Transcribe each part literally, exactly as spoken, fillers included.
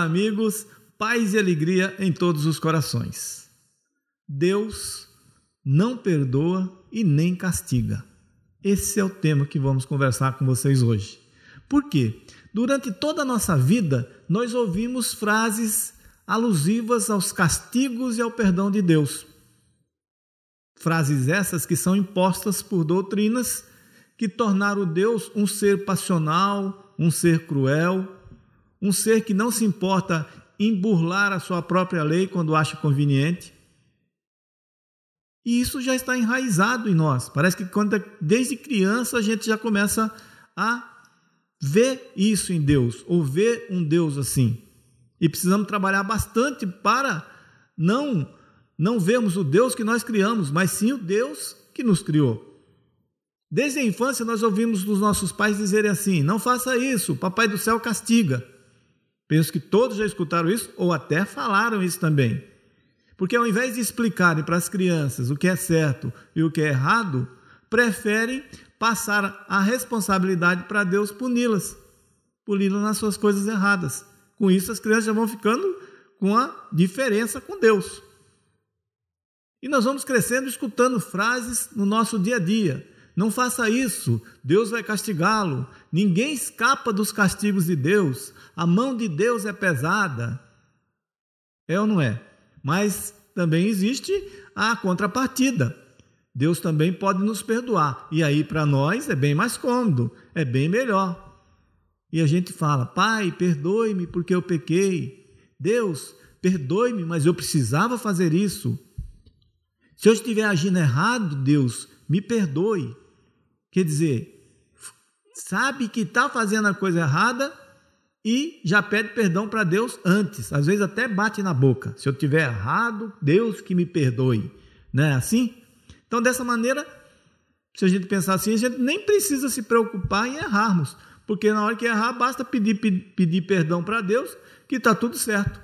amigos, paz e alegria em todos os corações. Deus não perdoa e nem castiga. Esse é o tema que vamos conversar com vocês hoje. Por quê? Durante toda a nossa vida, nós ouvimos frases alusivas aos castigos e ao perdão de Deus. Frases essas que são impostas por doutrinas que tornaram Deus um ser passional, um ser cruel, um ser que não se importa em burlar a sua própria lei quando acha conveniente. E isso já está enraizado em nós. Parece que quando, desde criança a gente já começa a ver isso em Deus, ou ver um Deus assim. E precisamos trabalhar bastante para não, não vermos o Deus que nós criamos, mas sim o Deus que nos criou. Desde a infância nós ouvimos dos nossos pais dizerem assim: não faça isso, papai do céu castiga. Penso que todos já escutaram isso, ou até falaram isso também. Porque ao invés de explicarem para as crianças o que é certo e o que é errado, preferem passar a responsabilidade para Deus puni-las, puni-las nas suas coisas erradas. Com isso as crianças já vão ficando com a diferença com Deus. E nós vamos crescendo escutando frases no nosso dia a dia. Não faça isso, Deus vai castigá-lo. Ninguém escapa dos castigos de Deus. A mão de Deus é pesada. É ou não é? Mas também existe a contrapartida. Deus também pode nos perdoar. E aí para nós é bem mais cômodo, é bem melhor. E a gente fala: Pai, perdoe-me porque eu pequei. Deus, perdoe-me, mas eu precisava fazer isso. Se eu estiver agindo errado, Deus, me perdoe. Quer dizer, sabe que está fazendo a coisa errada e já pede perdão para Deus antes. Às vezes até bate na boca. Se eu estiver errado, Deus que me perdoe. Não é assim? Então, dessa maneira, se a gente pensar assim, a gente nem precisa se preocupar em errarmos. Porque na hora que errar, basta pedir, pedir, pedir perdão para Deus, que está tudo certo.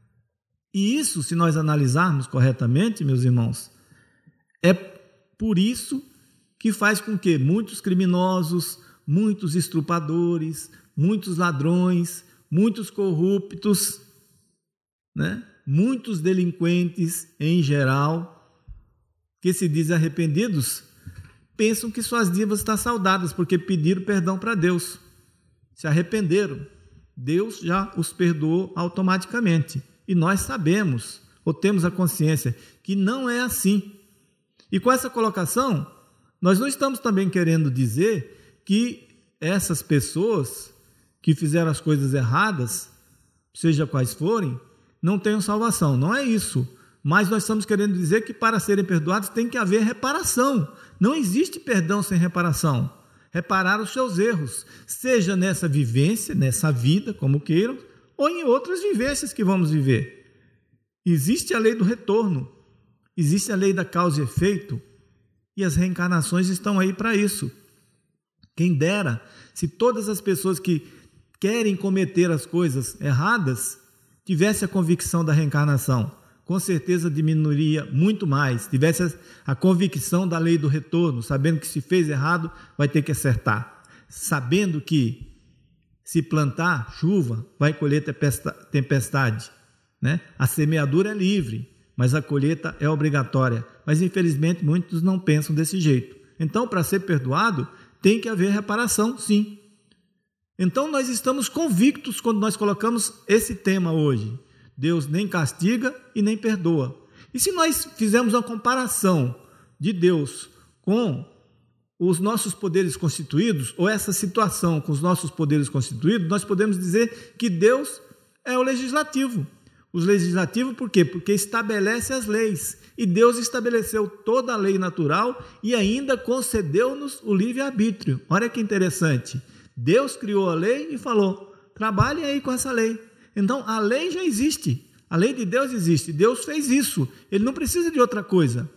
E isso, se nós analisarmos corretamente, meus irmãos, é por isso que faz com que muitos criminosos, muitos estrupadores, muitos ladrões, muitos corruptos, né? Muitos delinquentes em geral, que se dizem arrependidos, pensam que suas dívidas estão saldadas, porque pediram perdão para Deus. Se arrependeram, Deus já os perdoou automaticamente. E nós sabemos, ou temos a consciência, que não é assim. E com essa colocação, nós não estamos também querendo dizer que essas pessoas que fizeram as coisas erradas, seja quais forem, não tenham salvação. Não é isso. Mas nós estamos querendo dizer que para serem perdoados tem que haver reparação. Não existe perdão sem reparação. Reparar os seus erros, seja nessa vivência, nessa vida, como queiram, ou em outras vivências que vamos viver. Existe a lei do retorno, existe a lei da causa e efeito, e as reencarnações estão aí para isso. Quem dera se todas as pessoas que querem cometer as coisas erradas tivessem a convicção da reencarnação. Com certeza diminuiria muito mais, tivesse a convicção da lei do retorno, sabendo que se fez errado, vai ter que acertar. Sabendo que se plantar chuva, vai colher tempestade. Né? A semeadura é livre, mas a colheita é obrigatória. Mas infelizmente muitos não pensam desse jeito. Então, para ser perdoado, tem que haver reparação, sim. Então nós estamos convictos quando nós colocamos esse tema hoje. Deus nem castiga e nem perdoa. E se nós fizermos uma comparação de Deus com os nossos poderes constituídos, ou essa situação com os nossos poderes constituídos, nós podemos dizer que Deus é o legislativo. O legislativo por quê? Porque estabelece as leis. E Deus estabeleceu toda a lei natural e ainda concedeu-nos o livre-arbítrio. Olha que interessante. Deus criou a lei e falou: trabalhem aí com essa lei. Então, a lei já existe, a lei de Deus existe, Deus fez isso, Ele não precisa de outra coisa,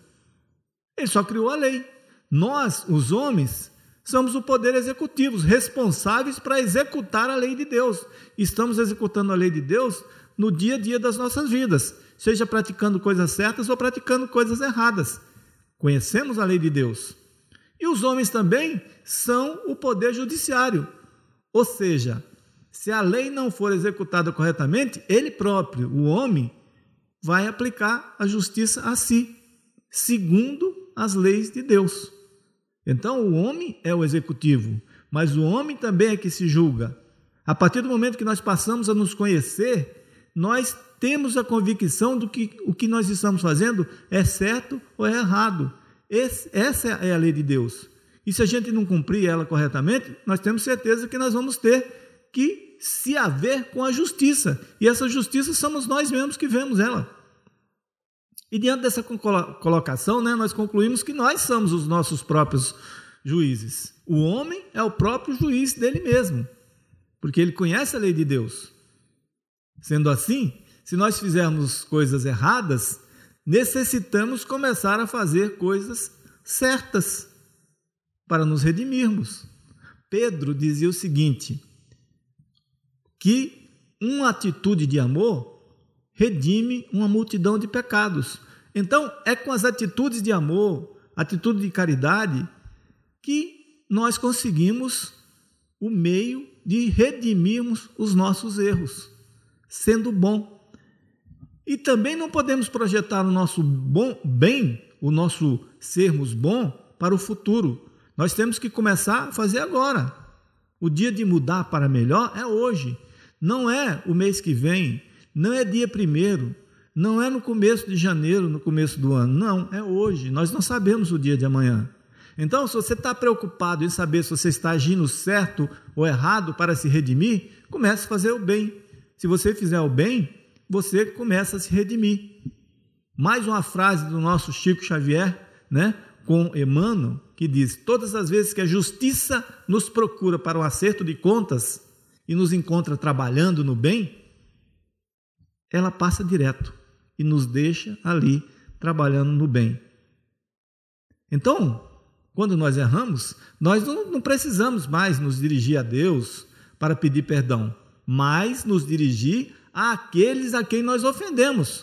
Ele só criou a lei. Nós, os homens, somos o poder executivo, responsáveis para executar a lei de Deus. Estamos executando a lei de Deus no dia a dia das nossas vidas, seja praticando coisas certas ou praticando coisas erradas. Conhecemos a lei de Deus. E os homens também são o poder judiciário, ou seja, se a lei não for executada corretamente, ele próprio, o homem, vai aplicar a justiça a si, segundo as leis de Deus. Então, o homem é o executivo, mas o homem também é que se julga. A partir do momento que nós passamos a nos conhecer, nós temos a convicção do que o que nós estamos fazendo é certo ou é errado. Esse, essa é a lei de Deus. E se a gente não cumprir ela corretamente, nós temos certeza que nós vamos ter que se haver com a justiça. E essa justiça somos nós mesmos que vemos ela. E diante dessa colocação, né, nós concluímos que nós somos os nossos próprios juízes. O homem é o próprio juiz dele mesmo, porque ele conhece a lei de Deus. Sendo assim, se nós fizermos coisas erradas, necessitamos começar a fazer coisas certas para nos redimirmos. Pedro dizia o seguinte, que uma atitude de amor redime uma multidão de pecados. Então, é com as atitudes de amor, atitude de caridade, que nós conseguimos o meio de redimirmos os nossos erros, sendo bom. E também não podemos projetar o nosso bom, bem, o nosso sermos bom para o futuro. Nós temos que começar a fazer agora. O dia de mudar para melhor é hoje. Não é o mês que vem, não é dia primeiro, não é no começo de janeiro, no começo do ano. Não, é hoje. Nós não sabemos o dia de amanhã. Então, se você está preocupado em saber se você está agindo certo ou errado para se redimir, comece a fazer o bem. Se você fizer o bem, você começa a se redimir. Mais uma frase do nosso Chico Xavier, né, com Emmanuel, que diz, todas as vezes que a justiça nos procura para um acerto de contas e nos encontra trabalhando no bem, ela passa direto e nos deixa ali trabalhando no bem. Então, quando nós erramos, nós não, não precisamos mais nos dirigir a Deus para pedir perdão, mas nos dirigir àqueles a quem nós ofendemos.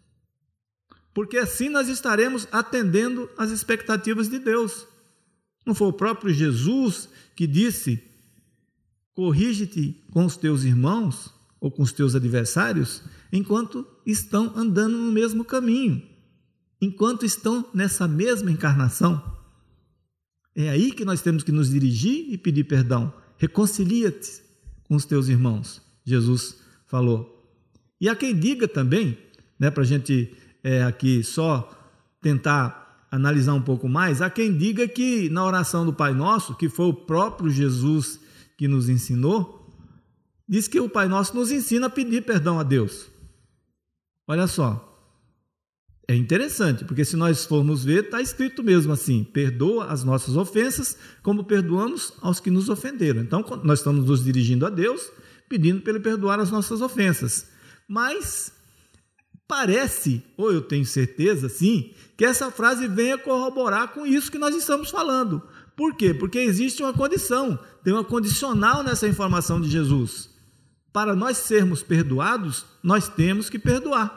Porque assim nós estaremos atendendo às expectativas de Deus. Não foi o próprio Jesus que disse, corrige-te com os teus irmãos ou com os teus adversários, enquanto estão andando no mesmo caminho, enquanto estão nessa mesma encarnação. É aí que nós temos que nos dirigir e pedir perdão. Reconcilia-te com os teus irmãos, Jesus falou. E há quem diga também, né, para a gente é, aqui só tentar analisar um pouco mais, há quem diga que na oração do Pai Nosso, que foi o próprio Jesus que nos ensinou, diz que o Pai Nosso nos ensina a pedir perdão a Deus. Olha só, é interessante, porque se nós formos ver, está escrito mesmo assim, perdoa as nossas ofensas, como perdoamos aos que nos ofenderam. Então, nós estamos nos dirigindo a Deus, pedindo para Ele perdoar as nossas ofensas. Mas parece, ou eu tenho certeza, sim, que essa frase venha corroborar com isso que nós estamos falando. Por quê? Porque existe uma condição, tem uma condicional nessa informação de Jesus. Para nós sermos perdoados, nós temos que perdoar.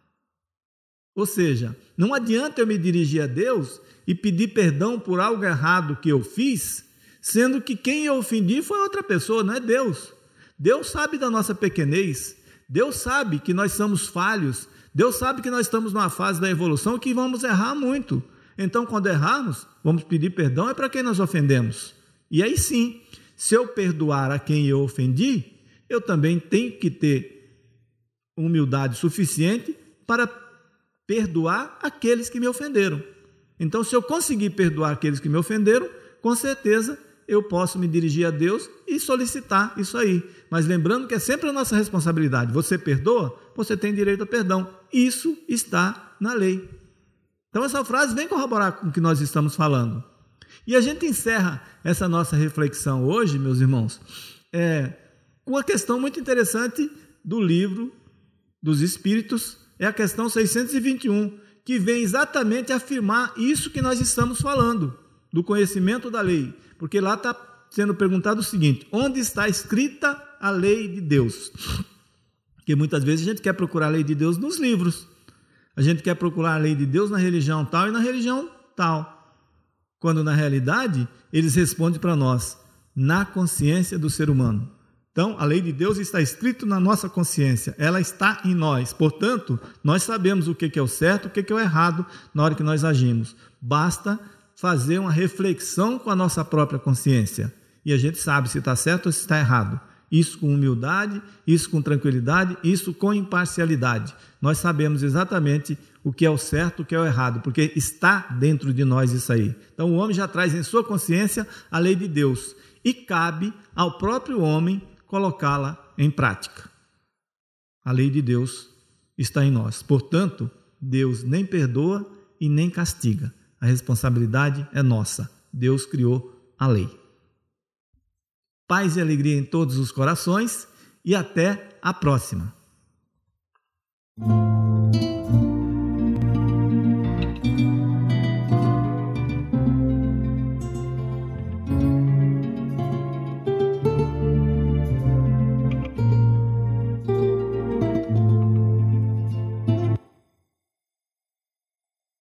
Ou seja, não adianta eu me dirigir a Deus e pedir perdão por algo errado que eu fiz, sendo que quem eu ofendi foi outra pessoa, não é Deus. Deus sabe da nossa pequenez, Deus sabe que nós somos falhos, Deus sabe que nós estamos numa fase da evolução que vamos errar muito. Então, quando errarmos, vamos pedir perdão é para quem nós ofendemos. E aí sim, se eu perdoar a quem eu ofendi, eu também tenho que ter humildade suficiente para perdoar aqueles que me ofenderam. Então, se eu conseguir perdoar aqueles que me ofenderam, com certeza eu posso me dirigir a Deus e solicitar isso aí. Mas lembrando que é sempre a nossa responsabilidade. Você perdoa, você tem direito a perdão. Isso está na lei. Então, essa frase vem corroborar com o que nós estamos falando. E a gente encerra essa nossa reflexão hoje, meus irmãos, é, com uma questão muito interessante do livro dos Espíritos, é a questão seiscentos e vinte e um, que vem exatamente afirmar isso que nós estamos falando, do conhecimento da lei. Porque lá está sendo perguntado o seguinte, onde está escrita a lei de Deus? Porque muitas vezes a gente quer procurar a lei de Deus nos livros, a gente quer procurar a lei de Deus na religião tal e na religião tal, quando na realidade eles respondem para nós, na consciência do ser humano. Então, a lei de Deus está escrita na nossa consciência, ela está em nós. Portanto, nós sabemos o que é o certo, o que é o errado na hora que nós agimos. Basta fazer uma reflexão com a nossa própria consciência. E a gente sabe se está certo ou se está errado. Isso com humildade, isso com tranquilidade, isso com imparcialidade. Nós sabemos exatamente o que é o certo, o que é o errado, porque está dentro de nós isso aí. Então, o homem já traz em sua consciência a lei de Deus e cabe ao próprio homem colocá-la em prática. A lei de Deus está em nós. Portanto, Deus nem perdoa e nem castiga. A responsabilidade é nossa. Deus criou a lei. Paz e alegria em todos os corações e até a próxima.